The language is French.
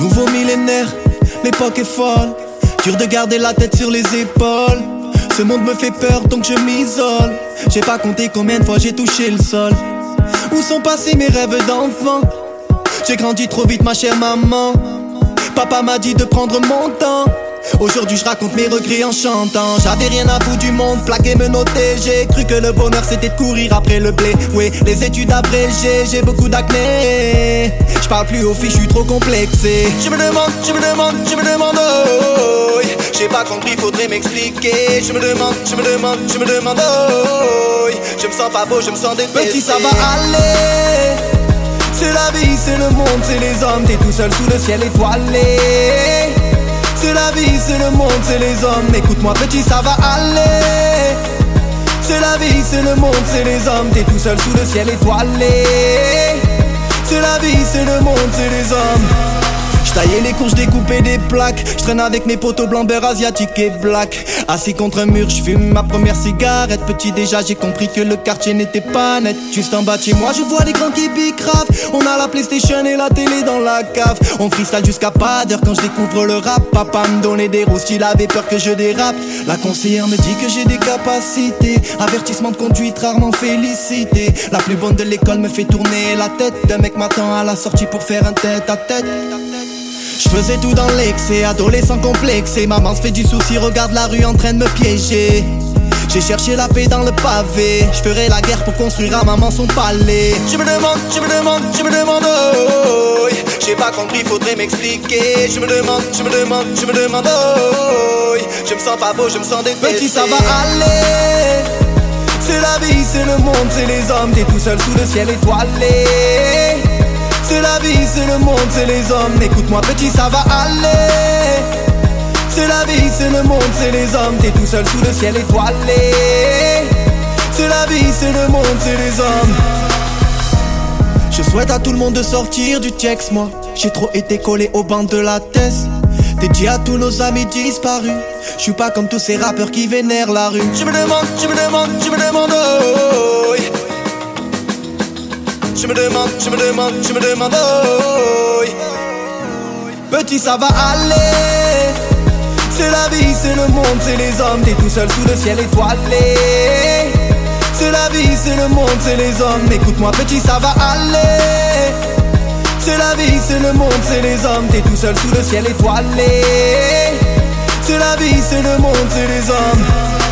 Nouveau millénaire, l'époque est folle. Dur de garder la tête sur les épaules. Ce monde me fait peur donc je m'isole. J'ai pas compté combien de fois j'ai touché le sol. Où sont passés mes rêves d'enfant? J'ai grandi trop vite ma chère maman. Papa m'a dit de prendre mon temps. Aujourd'hui je raconte mes regrets en chantant. J'avais rien à foutre du monde, plaqué me noter. J'ai cru que le bonheur c'était de courir après le blé. Oui, les études abrégées, j'ai beaucoup d'acné. Je parle plus aux filles, je suis trop complexé. Je me demande, oh, j'ai pas compris, faudrait m'expliquer. Je me demande, oh, je me sens pas beau, je me sens détesté. Petit ça va aller. C'est la vie, c'est le monde, c'est les hommes. T'es tout seul sous le ciel étoilé. C'est la vie, c'est le monde, c'est les hommes. Écoute-moi petit, ça va aller. C'est la vie, c'est le monde, c'est les hommes. T'es tout seul sous le ciel étoilé. C'est la vie, c'est le monde, c'est les hommes. J'taillais les cours, j'découpais des plaques. J'traîne avec mes potos blancs, beurre asiatique et black. Assis contre un mur, j'fume ma première cigarette. Petit déjà, j'ai compris que le quartier n'était pas net. Juste en bas de chez moi, je vois les grands qui bicravent. On a la PlayStation et la télé dans la cave. On freestyle jusqu'à pas d'heure quand je découvre le rap. Papa me donnait des roses, il avait peur que je dérape. La conseillère me dit que j'ai des capacités. Avertissement de conduite rarement félicité. La plus bonne de l'école me fait tourner la tête. Un mec m'attend à la sortie pour faire un tête à tête. Je faisais tout dans l'excès, adolescent complexé. Maman se fait du souci, regarde la rue en train de me piéger. J'ai cherché la paix dans le pavé. Je ferai la guerre pour construire à maman son palais. Je me demande, oh, j'ai pas compris, faudrait m'expliquer. Je me demande, oh, je me sens pas beau, je me sens détesté. Petit ça va aller. C'est la vie, c'est le monde, c'est les hommes. T'es tout seul sous le ciel étoilé. C'est la vie, c'est le monde, c'est les hommes. Écoute-moi petit, ça va aller. C'est la vie, c'est le monde, c'est les hommes. T'es tout seul sous le ciel étoilé. C'est la vie, c'est le monde, c'est les hommes. Je souhaite à tout le monde de sortir du Tiex, moi. J'ai trop été collé au banc de la thèse. Dédié à tous nos amis disparus. Je suis pas comme tous ces rappeurs qui vénèrent la rue. Je me demande, oh, Je me demande, oh. Petit ça va aller. C'est la vie, c'est le monde, c'est les hommes. T'es tout seul sous le ciel étoilé. C'est la vie, c'est le monde, c'est les hommes. Écoute-moi petit, ça va aller. C'est la vie, c'est le monde, c'est les hommes. T'es tout seul sous le ciel étoilé. C'est la vie, c'est le monde, c'est les hommes.